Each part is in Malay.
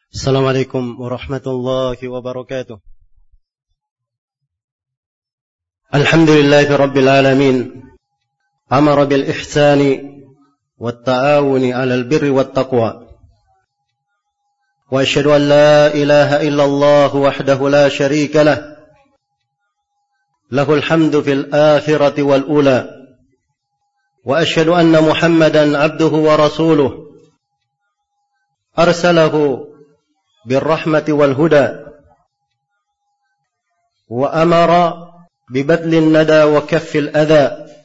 Assalamualaikum warahmatullahi wabarakatuh. Alhamdulillahi rabbil alamin. Amara bil ihsani wat ta'awuni 'alal birri wat taqwa. Wa asyhadu an la ilaha illallah wahdahu la syarika lah. Lahul hamdu fil akhirati wal ula. Wa asyhadu anna Muhammadan 'abduhu wa rasuluh. Arsalahu بالرحمة والهدى وأمر ببذل الندى وكف الأذى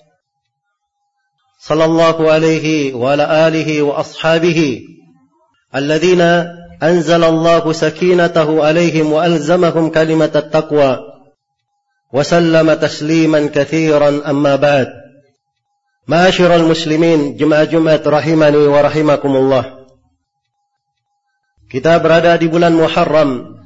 صلى الله عليه وعلى آله وأصحابه الذين أنزل الله سكينته عليهم وألزمهم كلمة التقوى وسلم تسليما كثيرا أما بعد. معاشر المسلمين جمعة rahimani wa rahimakumullah. Kita berada di bulan Muharram,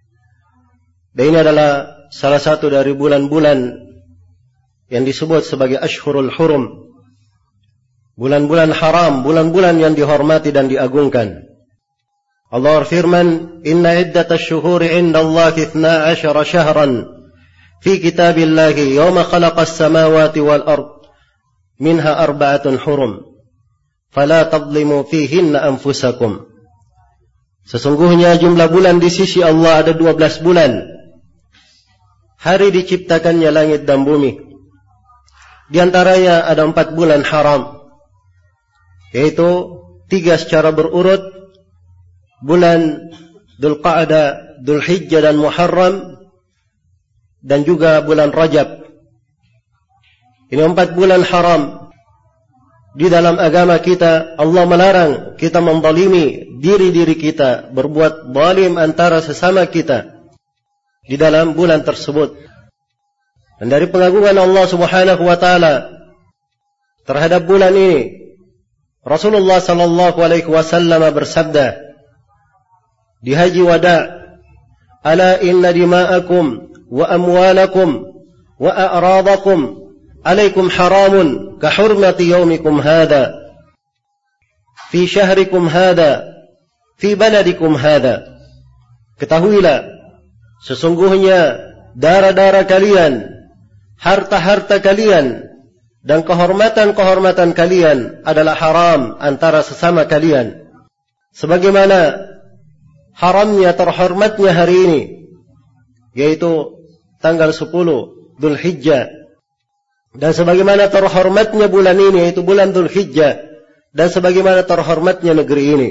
dan ini adalah salah satu dari bulan-bulan yang disebut sebagai Ashhurul Hurum, bulan-bulan haram, bulan-bulan yang dihormati dan diagungkan. Allah berfirman, Inna iddatash syuhuri indallahi 12 syahran fi kitabillahi yawma khalaqas samawati wal ard minha 4 hurum fala tadlimu fihinna anfusakum. Sesungguhnya jumlah bulan di sisi Allah ada 12 bulan. Hari diciptakannya langit dan bumi. Di antaranya ada 4 bulan haram, yaitu 3 secara berurut, bulan Dzulqa'dah, Dzulhijjah dan Muharram, dan juga bulan Rajab. Ini 4 bulan haram. Di dalam agama kita, Allah melarang kita menzalimi diri-diri kita, berbuat zalim antara sesama kita di dalam bulan tersebut. Dan dari pengagungan Allah Subhanahu wa taala terhadap bulan ini, Rasulullah sallallahu alaihi wasallam bersabda di Haji Wada', "Ala inna dima'akum wa amwalakum wa a'radakum alaikum haramun ka hurmati yaumikum hadha fi syahrikum hadha fi baladikum hadha." Ketahuilah, sesungguhnya darah-darah kalian, harta-harta kalian, dan kehormatan-kehormatan kalian adalah haram antara sesama kalian, sebagaimana haramnya terhormatnya hari ini, yaitu tanggal 10 Dzulhijjah, dan sebagaimana terhormatnya bulan ini, yaitu bulan Dzulhijjah, dan sebagaimana terhormatnya negeri ini.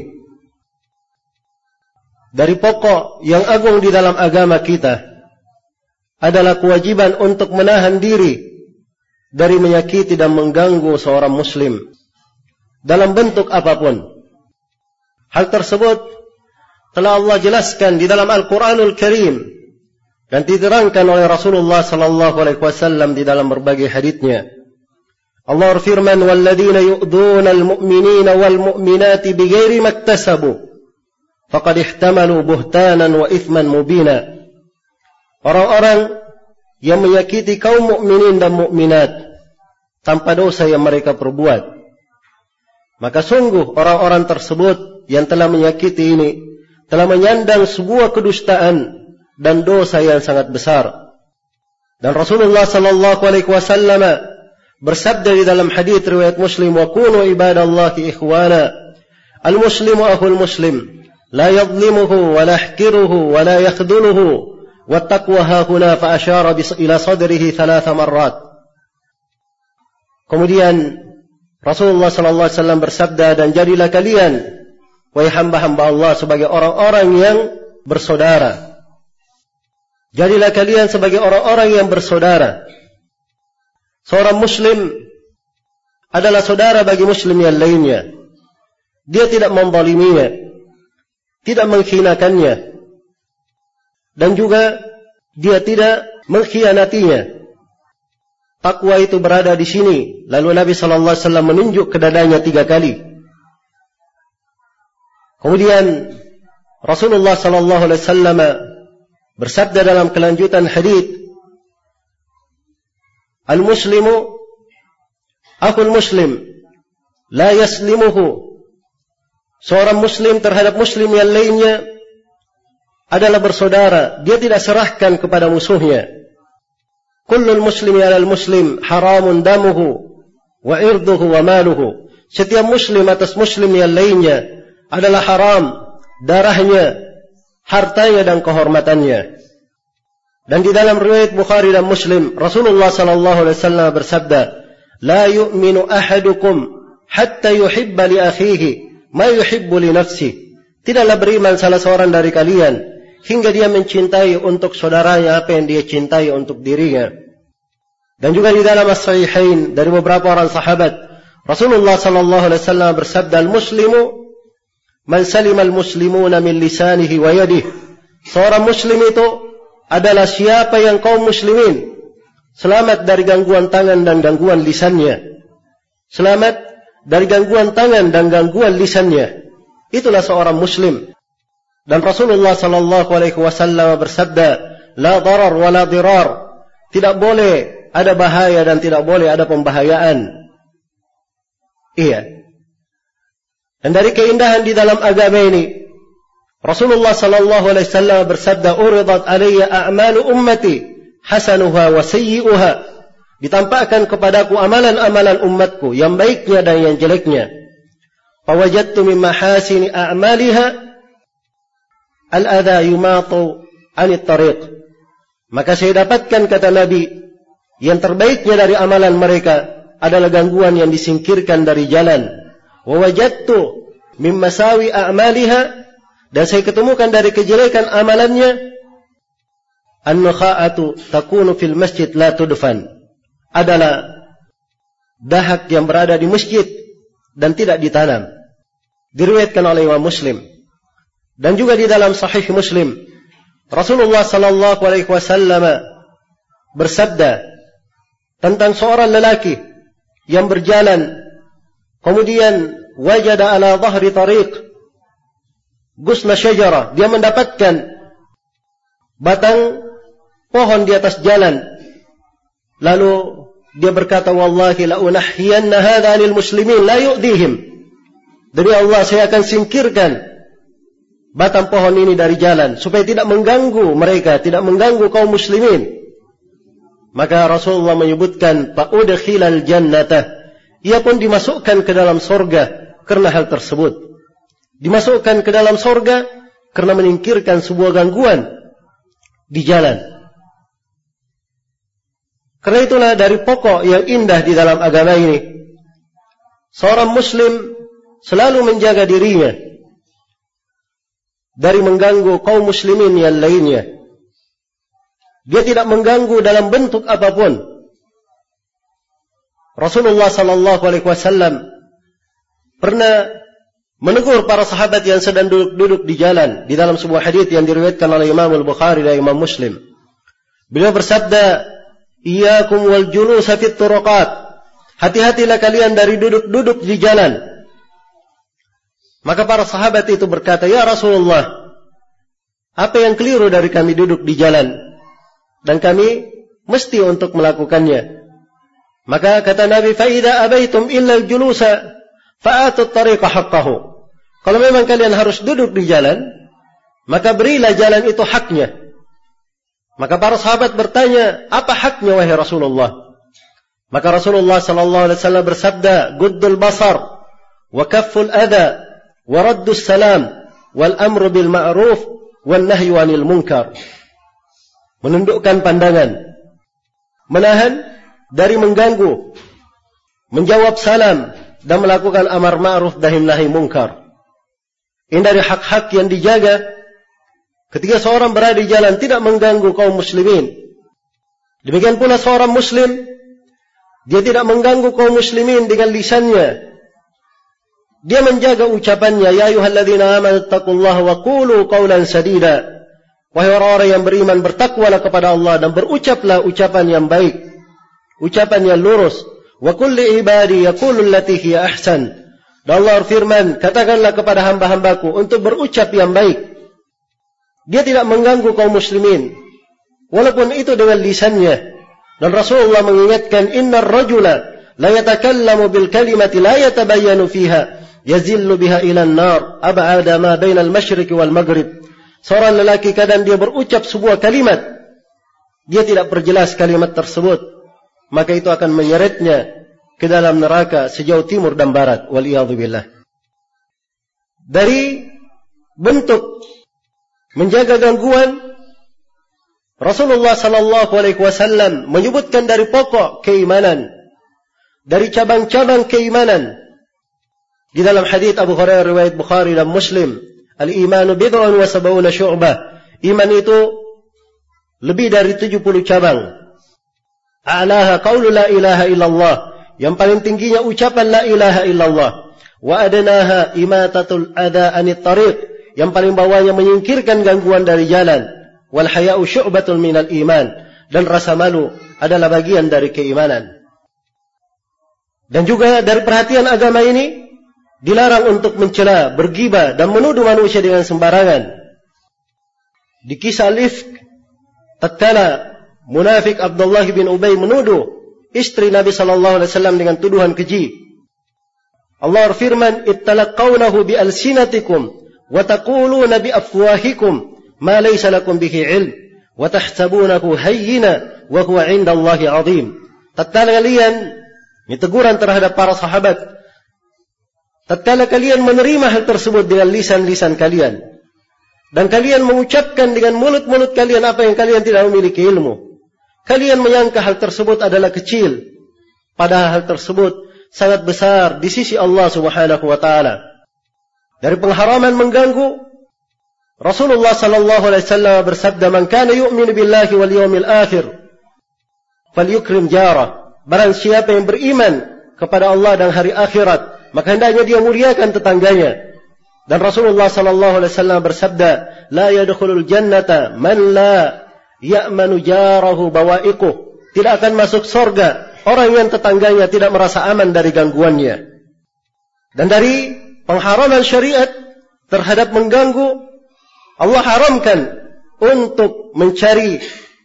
Dari pokok yang agung di dalam agama kita adalah kewajiban untuk menahan diri dari menyakiti dan mengganggu seorang muslim dalam bentuk apapun. Hal tersebut telah Allah jelaskan di dalam Al-Quranul Karim dan diterangkan oleh Rasulullah sallallahu alaihi wasallam di dalam berbagai haditsnya. Allah berfirman, "Walladzina yu'dzuna al-mu'minina wal mu'minati bighairi maktasabu faqad ihtamalu buhtanan wa itsman mubina." Orang-orang yang menyakiti kaum mukminin dan mukminat tanpa dosa yang mereka perbuat, maka sungguh orang-orang tersebut yang telah menyakiti ini telah menyandang sebuah kedustaan dan dosa yang sangat besar. Dan Rasulullah sallallahu alaihi wasallam bersabda di dalam hadits riwayat Muslim, "Wa kunu ibadallahi ikhwana. Al-muslimu akhul muslim, la yadhlimuhu wa la yahqiruhu wa la yakhdhuluhu. Wattaqwa hahuna fa asyara ila sadrihi 3 marrat." Kemudian Rasulullah sallallahu alaihi wasallam bersabda, "Dan jadilah kalian, wahai hamba-hamba Allah, sebagai orang-orang yang bersaudara." Jadilah kalian sebagai orang-orang yang bersaudara. Seorang muslim adalah saudara bagi muslim yang lainnya. Dia tidak menzaliminya, tidak menghinakannya, dan juga dia tidak mengkhianatinya. Takwa itu berada di sini. Lalu Nabi sallallahu alaihi wasallam menunjuk ke dadanya 3 kali. Kemudian Rasulullah sallallahu alaihi wasallam bersabda dalam kelanjutan hadits, "Al-muslimu akhul muslim, la yaslimuhu." Seorang muslim terhadap muslim yang lainnya adalah bersaudara, dia tidak serahkan kepada musuhnya. Kullul muslimi 'alal muslim haramun damuhu wa irduhu wa maluhu. Setiap muslim atas muslim yang lainnya adalah haram darahnya, hartanya dan kehormatannya. Dan di dalam riwayat Bukhari dan Muslim, Rasulullah sallallahu alaihi wasallam bersabda, "La yu'minu ahadukum hatta yuhibba li akhihi ma yuhibbu li nafsihi." Tidaklah beriman salah seorang dari kalian hingga dia mencintai untuk saudaranya apa yang dia cintai untuk dirinya. Dan juga di dalam as-sahihain dari beberapa orang sahabat, Rasulullah sallallahu alaihi wasallam bersabda, "Al-muslimu man salima al-muslimuna min lisanihi wa yadihi." Seorang muslim itu adalah siapa yang kaum muslimin selamat dari gangguan tangan dan gangguan lisannya. Selamat dari gangguan tangan dan gangguan lisannya. Itulah seorang muslim. Dan Rasulullah sallallahu alaihi wasallam bersabda, "La darar wa la dirar." Tidak boleh ada bahaya dan tidak boleh ada pembahayaan. Iya. Dan dari keindahan di dalam agama ini, Rasulullah sallallahu alaihi wasallam bersabda, "Uridat alayya a'malu ummati hasanuha wa sayyi'uha." Ditampakkan kepadaku amalan-amalan umatku, yang baiknya dan yang jeleknya. Fawajadtu min mahasini a'maliha al-adha yumatu 'anit tariq. Maka saya dapatkan, kata Nabi, yang terbaiknya dari amalan mereka adalah gangguan yang disingkirkan dari jalan. Wa wajadtu min masawi a'maliha, dan saya ketemukan dari kejelekan amalannya, an-nukha'atu takunu fil masjid la tudfan, adalah dahak yang berada di masjid dan tidak ditanam. Diriwayatkan oleh Imam Muslim. Dan juga di dalam Sahih Muslim, Rasulullah sallallahu alaihi wasallam bersabda tentang seorang lelaki yang berjalan, kemudian wajada ala dhahri tariq gusna syajara, dia mendapatkan batang pohon di atas jalan. Lalu dia berkata, "Wallahi la unahhiyanna hadha lil muslimin la yu'dihim." Demi Allah, saya akan singkirkan batang pohon ini dari jalan supaya tidak mengganggu mereka, tidak mengganggu kaum muslimin. Maka Rasulullah menyebutkan, "Fa'udkhilal jannata." Ia pun dimasukkan ke dalam surga karena hal tersebut. Dimasukkan ke dalam surga karena menyingkirkan sebuah gangguan di jalan. Karena itulah dari pokok yang indah di dalam agama ini, seorang muslim selalu menjaga dirinya dari mengganggu kaum muslimin yang lainnya. Dia tidak mengganggu dalam bentuk apapun. Rasulullah sallallahu alaihi wasallam pernah menegur para sahabat yang sedang duduk di jalan di dalam sebuah hadis yang diriwayatkan oleh Imam Al-Bukhari dan Imam Muslim. Beliau bersabda, "Iyyakum wal julusa fit turuqat." Hati-hatilah kalian dari duduk-duduk di jalan. Maka para sahabat itu berkata, "Ya Rasulullah, apa yang keliru dari kami duduk di jalan? Dan kami mesti untuk melakukannya." Maka kata Nabi, "Fa idza abaitum illa al-julusa fa'atu at-tariqa haqqahu." Kalau memang kalian harus duduk di jalan, maka berilah jalan itu haknya. Maka para sahabat bertanya, "Apa haknya wahai Rasulullah?" Maka Rasulullah sallallahu alaihi wasallam bersabda, "Guddul basar wa kafful adha wa raddus salam wal amru bil ma'ruf wan nahyu 'anil munkar." Menundukkan pandangan, menahan dari mengganggu, menjawab salam dan melakukan amar ma'ruf dan nahi munkar. Ini dari hak-hak yang dijaga ketika seorang berada di jalan, tidak mengganggu kaum muslimin. Demikian pula seorang muslim, dia tidak mengganggu kaum muslimin dengan lisannya. Dia menjaga ucapannya, "Ya ayyuhalladzina amanu taqullaha wa qulu qawlan sadida." Wahai orang-orang yang beriman, bertakwalah kepada Allah dan berucaplah ucapan yang baik, ucapan yang lurus. "Wa qul li ibadi yaqulu allati hiya ahsan." Dan Allah firman, katakanlah kepada hamba-hambaku untuk berucap yang baik. Dia tidak mengganggu kaum muslimin, walaupun itu dengan lisannya. Dan Rasulullah mengingatkan, "Innar rajula la yatakallamu bil kalimati la yatabayyanu fiha yazillu biha ila an-nar ab'ada ma bainal masyriqi wal maghrib." seorang lelaki kadang dia berucap sebuah kalimat, dia tidak perjelas kalimat tersebut, maka itu akan menyeretnya ke dalam neraka sejauh timur dan barat. Waliyadzubillah. Dari bentuk menjaga gangguan, Rasulullah sallallahu alaihi wasallam menyebutkan dari pokok keimanan, dari cabang-cabang keimanan. Di dalam hadits Abu Hurairah riwayat Bukhari dan Muslim, al-imanu bid'un wa sab'una syu'bah. Iman itu lebih dari 70 cabang. A'laha qaulu la ilaha illallah. Yang paling tingginya ucapan la ilaha illallah. Wa adnaha imatatul adha anit tariq. Yang paling bawahnya menyingkirkan gangguan dari jalan. Wal haya'u syu'batun minal iman. Dan rasa malu adalah bagian dari keimanan. Dan juga dari perhatian agama ini, dilarang untuk mencela, bergibah dan menuduh manusia dengan sembarangan. Di kisah Ifk, tatkala munafik Abdullah bin Ubay menuduh istri Nabi sallallahu alaihi wasallam dengan tuduhan keji. Allah berfirman, "Ittalaqawnahu bi alsinatikum wa taquluna bi afwahikum ma laysa lakum bihi ilm wa tahsabunahu hayyina wa huwa 'indallahi 'azim." Tatkala kalian, ini teguran terhadap para sahabat, tatkala kalian menerima hal tersebut dengan lisan-lisan kalian, dan kalian mengucapkan dengan mulut-mulut kalian apa yang kalian tidak memiliki ilmu, kalian menyangka hal tersebut adalah kecil, padahal hal tersebut sangat besar di sisi Allah Subhanahu wa taala. Dari pengharaman mengganggu, Rasulullah sallallahu alaihi wasallam bersabda, "Man kana yu'minu billahi wal yawmil akhir falyukrim jarah." Barang siapa yang beriman kepada Allah dan hari akhirat, maka hendaknya dia muliakan tetangganya. Dan Rasulullah sallallahu alaihi wasallam bersabda, "La yadkhulul jannata man la ya'manu jarahu bawa'iquh." Tidak akan masuk surga orang yang tetangganya tidak merasa aman dari gangguannya. Dan dari pengharaman syariat terhadap mengganggu, Allah haramkan untuk mencari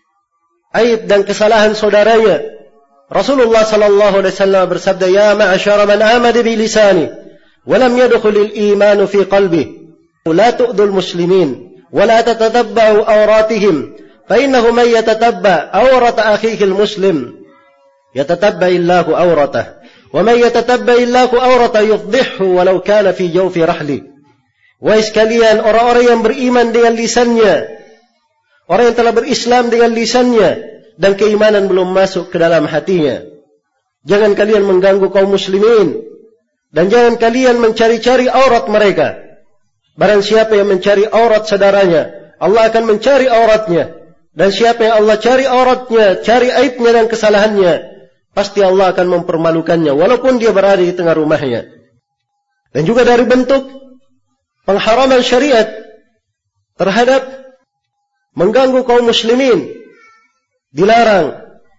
aib dan kesalahan saudaranya. Rasulullah sallallahu alaihi wasallam bersabda, "Ya ma'asyara man amana bi lisani wa lam yadkhulil iman fi qalbihi, la tu'dhul muslimin wa la tatatabba'u awratihim, fa innahu man yatatabba' awrata akhihi al-muslim yatatabba' illahu awratah, wa man yatatabba' illahu awrata yufdhihu walau kana fi jawfi rahli." Wahai sekalian orang-orang yang beriman dengan lisannya, orang yang telah berislam dengan lisannya, dan keimanan belum masuk ke dalam hatinya, jangan kalian mengganggu kaum muslimin, dan jangan kalian mencari-cari aurat mereka. Barang siapa yang mencari aurat saudaranya, Allah akan mencari auratnya. Dan siapa yang Allah cari auratnya, cari aibnya dan kesalahannya, pasti Allah akan mempermalukannya walaupun dia berada di tengah rumahnya. Dan juga dari bentuk pengharaman syariat terhadap mengganggu kaum muslimin, dilarang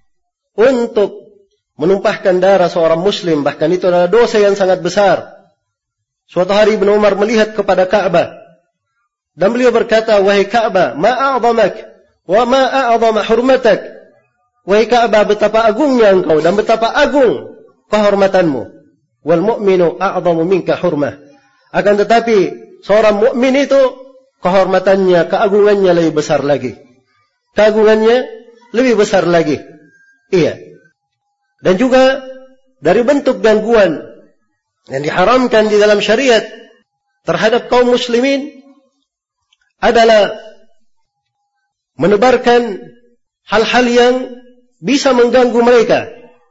untuk menumpahkan darah seorang muslim, bahkan itu adalah dosa yang sangat besar. Suatu hari Ibnu Umar melihat kepada Ka'bah dan beliau berkata, "Wahai Ka'bah, ma a'zamak wa ma a'zama hurmatak." Wahai Ka'bah, betapa agungnya engkau dan betapa agung kehormatanmu. Wal mu'minu a'zamu minka hurmah. Akan tetapi seorang mukmin itu kehormatannya, keagungannya lebih besar lagi. Keagungannya lebih besar lagi. Iya. Dan juga dari bentuk gangguan yang diharamkan di dalam syariat terhadap kaum muslimin adalah menebarkan hal-hal yang bisa mengganggu mereka.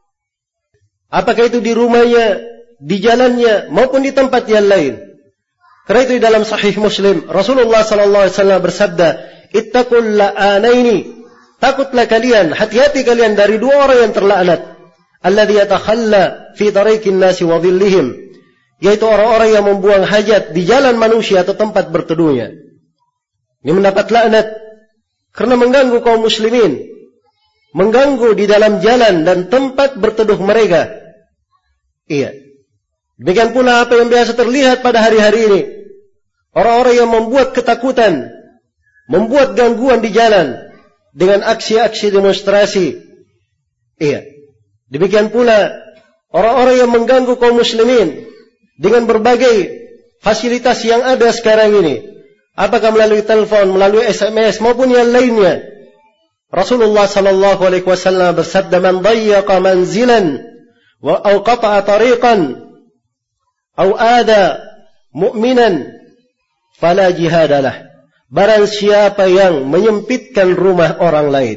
Apakah itu di rumahnya, di jalannya, maupun di tempat yang lain. Karena itu di dalam Sahih Muslim, Rasulullah sallallahu alaihi wasallam bersabda, "Ittaqul la'anaini." Takutlah kalian, hati-hati kalian dari dua orang yang terlaknat. Alladhi yatakhalla fi tariqin nasi wa dhillihim. Yaitu orang-orang yang membuang hajat di jalan manusia atau tempat berteduhnya. Ini mendapat laknat karena mengganggu kaum muslimin. Mengganggu di dalam jalan dan tempat berteduh mereka. Iya. Demikian pula apa yang biasa terlihat pada hari-hari ini. Orang-orang yang membuat ketakutan, membuat gangguan di jalan dengan aksi-aksi demonstrasi. Iya. Demikian pula orang-orang yang mengganggu kaum muslimin dengan berbagai fasilitas yang ada sekarang ini. apakah melalui telepon, melalui SMS maupun yang lainnya. Rasulullah sallallahu alaihi wasallam bersabda, "Man dayyaqa manzilan wa aw qata'a tariqan aw ada mu'minan fala jihadalah." Barang siapa yang menyempitkan rumah orang lain,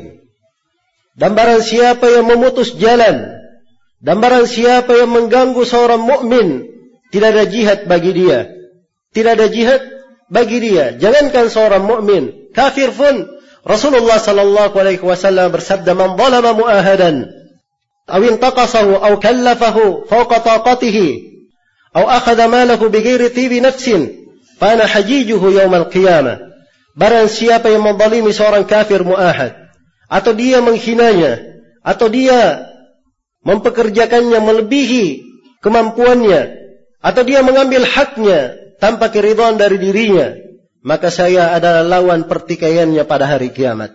dan barang siapa yang memutus jalan, dan barang siapa yang mengganggu seorang mukmin, tidak ada jihad bagi dia. Tidak ada jihad bagi dia. Jangankan seorang mukmin, kafir pun Rasulullah sallallahu alaihi wasallam bersabda, "Man zalama mu'ahadan aw intaqasahu aw kallafahu fawqa taqatihi aw akhadha malahu bighairi tibi nafsin fa ana hajijuhu yaumal qiyamah." Barang siapa yang menzalimi seorang kafir mu'ahad, atau dia menghinanya, atau dia mempekerjakannya melebihi kemampuannya, atau dia mengambil haknya tanpa keridhaan dari dirinya, maka saya adalah lawan pertikaiannya pada hari kiamat.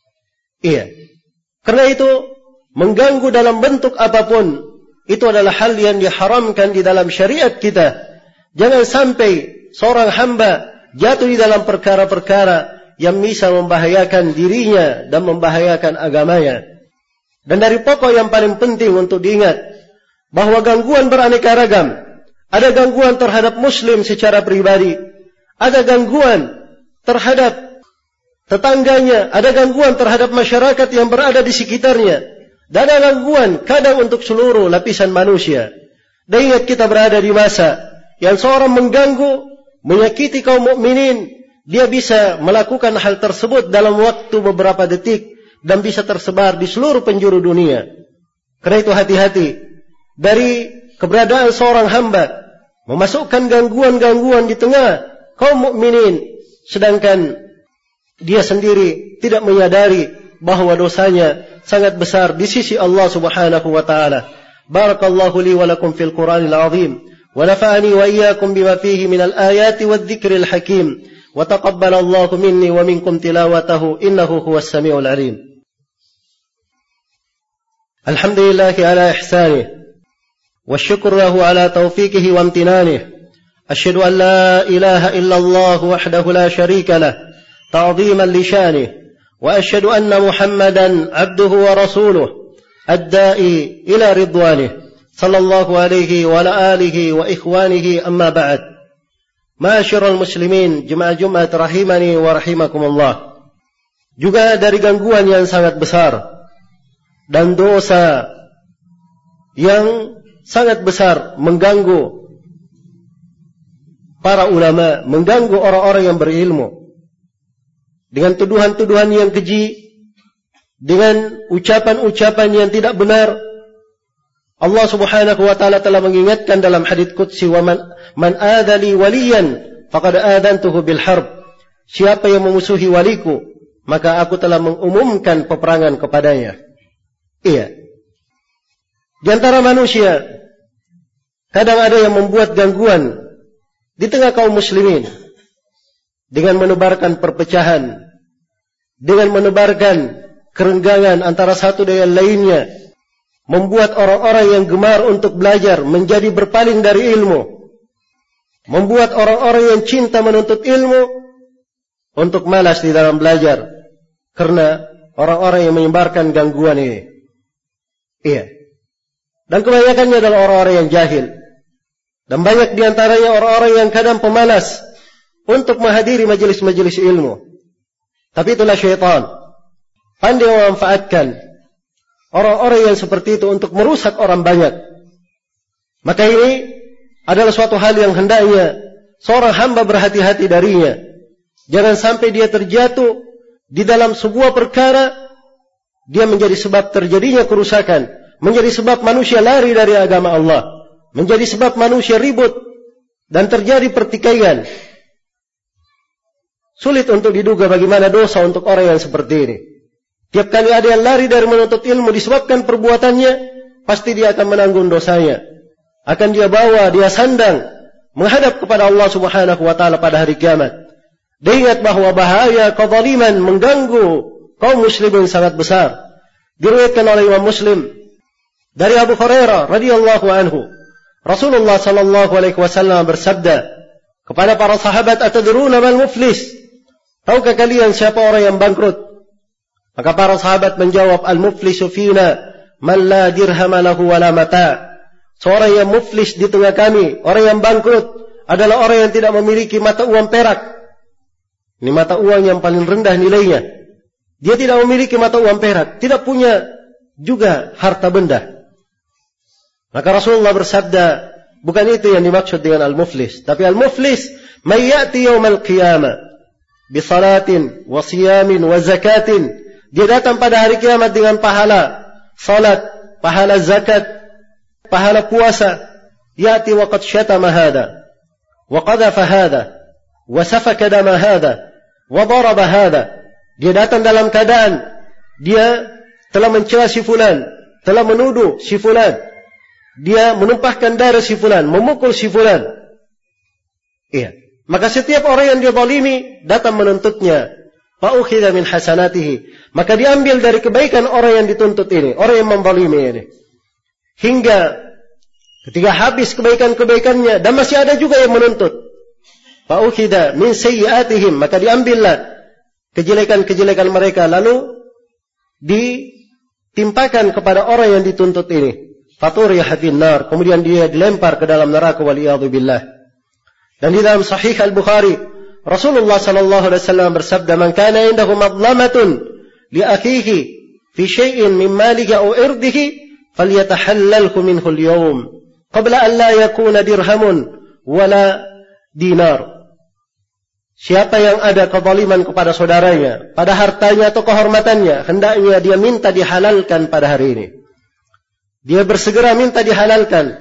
Iya. Karena itu, mengganggu dalam bentuk apapun, itu adalah hal yang diharamkan di dalam syariat kita. Jangan sampai seorang hamba jatuh di dalam perkara-perkara yang bisa membahayakan dirinya dan membahayakan agamanya. Dan dari pokok yang paling penting untuk diingat, bahwa gangguan beraneka ragam. Ada gangguan terhadap muslim secara pribadi, ada gangguan terhadap tetangganya, ada gangguan terhadap masyarakat yang berada di sekitarnya, dan ada gangguan kadang untuk seluruh lapisan manusia. Dan ingat, kita berada di masa yang seorang mengganggu, menyakiti kaum mukminin, dia bisa melakukan hal tersebut dalam waktu beberapa detik dan bisa tersebar di seluruh penjuru dunia. Karena itu hati-hati dari keberadaan seorang hamba memasukkan gangguan-gangguan di tengah kaum mukminin, sedangkan dia sendiri tidak menyadari bahwa dosanya sangat besar di sisi Allah Subhanahu wa taala. Barakallahu li wa lakum fil Qur'anil azim, wa nafa'ani wa iyyakum bima fihi minal ayati wadh-dhikril hakim, wa taqabbalallahu minni wa minkum tilawatahu innahu huwas samiul alim. Alhamdulillahi ala ihsanih, والشكر له على توفيقه وامتنانه. أشهد أن لا إله إلا الله وحده لا شريك له تعظيما لشانه، وأشهد أن محمدا عبده ورسوله الداعي إلى رضوانه صلى الله عليه وعلى آله وإخوانه. أما بعد، معاشر المسلمين jemaah rahimani wa rahimakumullah. Juga dari gangguan yang sangat besar dan dosa yang sangat besar mengganggu para ulama, mengganggu orang-orang yang berilmu dengan tuduhan-tuduhan yang keji, dengan ucapan-ucapan yang tidak benar. Allah Subhanahu wa taala telah mengingatkan dalam hadits qudsi, "Wa man adali waliyan faqad adantuhu bil harb." Siapa yang memusuhi waliku, maka aku telah mengumumkan peperangan kepadanya. Iya. Di antara manusia, kadang ada yang membuat gangguan di tengah kaum muslimin dengan menebarkan perpecahan, dengan menebarkan kerenggangan antara satu dengan lainnya, membuat orang-orang yang gemar untuk belajar menjadi berpaling dari ilmu, membuat orang-orang yang cinta menuntut ilmu untuk malas di dalam belajar karena orang-orang yang menyebarkan gangguan ini. Iya. Dan kebanyakannya adalah orang-orang yang jahil. Dan banyak diantaranya orang-orang yang kadang pemalas untuk menghadiri majelis-majelis ilmu. Tapi itulah syaitan. Pandai memanfaatkan orang-orang yang seperti itu untuk merusak orang banyak. Maka ini adalah suatu hal yang hendaknya seorang hamba berhati-hati darinya. Jangan sampai dia terjatuh di dalam sebuah perkara, dia menjadi sebab terjadinya kerusakan, menjadi sebab manusia lari dari agama Allah, menjadi sebab manusia ribut dan terjadi pertikaian. Sulit untuk diduga bagaimana dosa untuk orang yang seperti ini. Tiap kali ada yang lari dari menuntut ilmu disebabkan perbuatannya, pasti dia akan menanggung dosanya. Akan dia bawa, dia sandang menghadap kepada Allah Subhanahu wa taala pada hari kiamat. Dan ingat bahwa bahaya kezaliman mengganggu kaum muslimin sangat besar. Diriwayatkan oleh Imam Muslim dari Abu Hurairah radhiyallahu anhu, Rasulullah sallallahu alaihi wasallam bersabda, kepada para sahabat, atadruna mal muflis? Tahukah kalian siapa orang yang bangkrut? Maka para sahabat menjawab, al-muflisu fina man la dirham lahu wala mata. Seorang yang muflis di tengah kami, orang yang bangkrut, adalah orang yang tidak memiliki mata uang perak. Ini mata uang yang paling rendah nilainya. Dia tidak memiliki mata uang perak, tidak punya juga harta benda. Maka Rasulullah bersabda, bukan itu yang dimaksud dengan al-muflis, tapi al-muflis may ya'ti yaumal qiyamah bi salatin wa siyamin wa zakatin. Dia datang pada hari kiamat dengan pahala salat, pahala zakat, pahala puasa. Ya'ti wa qad syatama hadha wa qadhafa hadha wa safaka dama hadha wa daraba hadha. Dia datang dalam keadaan dia telah mencela si fulan, telah menuduh si fulan, dia menumpahkan darah si fulan, memukul si fulan. Iya. Maka setiap orang yang dia zalimi datang menuntutnya. Fa'ukhidha min hasanatihi. Maka diambil dari kebaikan orang yang dituntut ini, orang yang menzalimi ini. Hingga ketika habis kebaikan-kebaikannya dan masih ada juga yang menuntut. Fa'ukhidha min sayyi'atihim. Maka diambillah kejelekan-kejelekan mereka lalu ditimpakan kepada orang yang dituntut ini. Faturiha fin nar, kemudian dia dilempar ke dalam neraka, waliyadzu billah. Dan di dalam Sahih Al-Bukhari, Rasulullah sallallahu alaihi wasallam bersabda, "Man kana indahu madlamatun li akhihi fi syai'in min malihi aw irdihi falyatahallalhu minhu al-yawm qabla an la yakuna dirhamun wala dinar." Siapa yang ada kezaliman kepada saudaranya pada hartanya atau kehormatannya, hendaknya dia minta dihalalkan pada hari ini. Dia bersegera minta dihalalkan,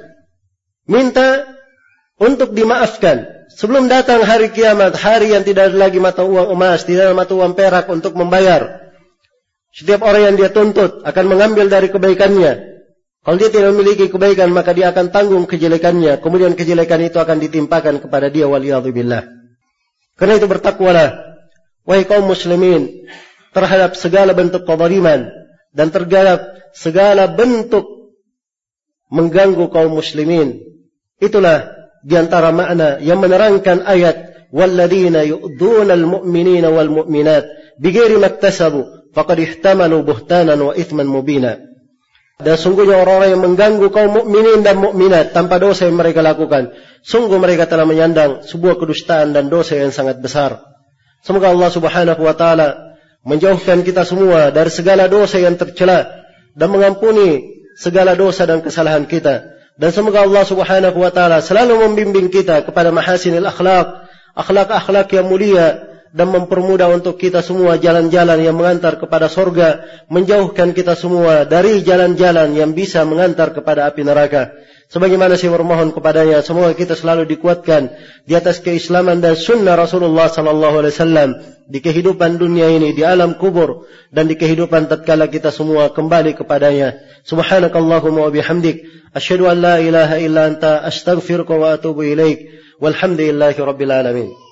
minta untuk dimaafkan sebelum datang hari kiamat, hari yang tidak ada lagi mata uang emas, tidak ada mata uang perak untuk membayar. Setiap orang yang dia tuntut akan mengambil dari kebaikannya. Kalau dia tidak memiliki kebaikan, maka dia akan tanggung kejelekannya, kemudian kejelekan itu akan ditimpakan kepada dia, waliyadzu billah. Karena itu bertakwalah, wahai kaum muslimin, terhadap segala bentuk kezaliman dan terhadap segala bentuk mengganggu kaum muslimin. Itulah diantara makna yang menerangkan ayat walladzina yu'dzuna al-mu'minina wal mu'minat bighairi maktasabu faqad ihtamalu buhtanan wa itsman mubina. Dan sungguhnya orang-orang yang mengganggu kaum mukminin dan mukminat tanpa dosa yang mereka lakukan, sungguh mereka telah menyandang sebuah kedustaan dan dosa yang sangat besar. Semoga Allah Subhanahu wa taala menjauhkan kita semua dari segala dosa yang tercela dan mengampuni segala dosa dan kesalahan kita. Dan semoga Allah Subhanahu wa taala selalu membimbing kita kepada mahasinil akhlak, akhlak-akhlak yang mulia, dan mempermudah untuk kita semua jalan-jalan yang mengantar kepada surga, menjauhkan kita semua dari jalan-jalan yang bisa mengantar kepada api neraka. Sebagaimana saya bermohon kepadanya, semoga kita selalu dikuatkan di atas keislaman dan sunnah Rasulullah sallallahu alaihi wasallam di kehidupan dunia ini, di alam kubur, dan di kehidupan tatkala kita semua kembali kepadanya. Subhanakallahumma wa bihamdik, asyhadu an la ilaha illa anta, astaghfiruka wa atubu ilaik. Walhamdulillahi rabbil alamin.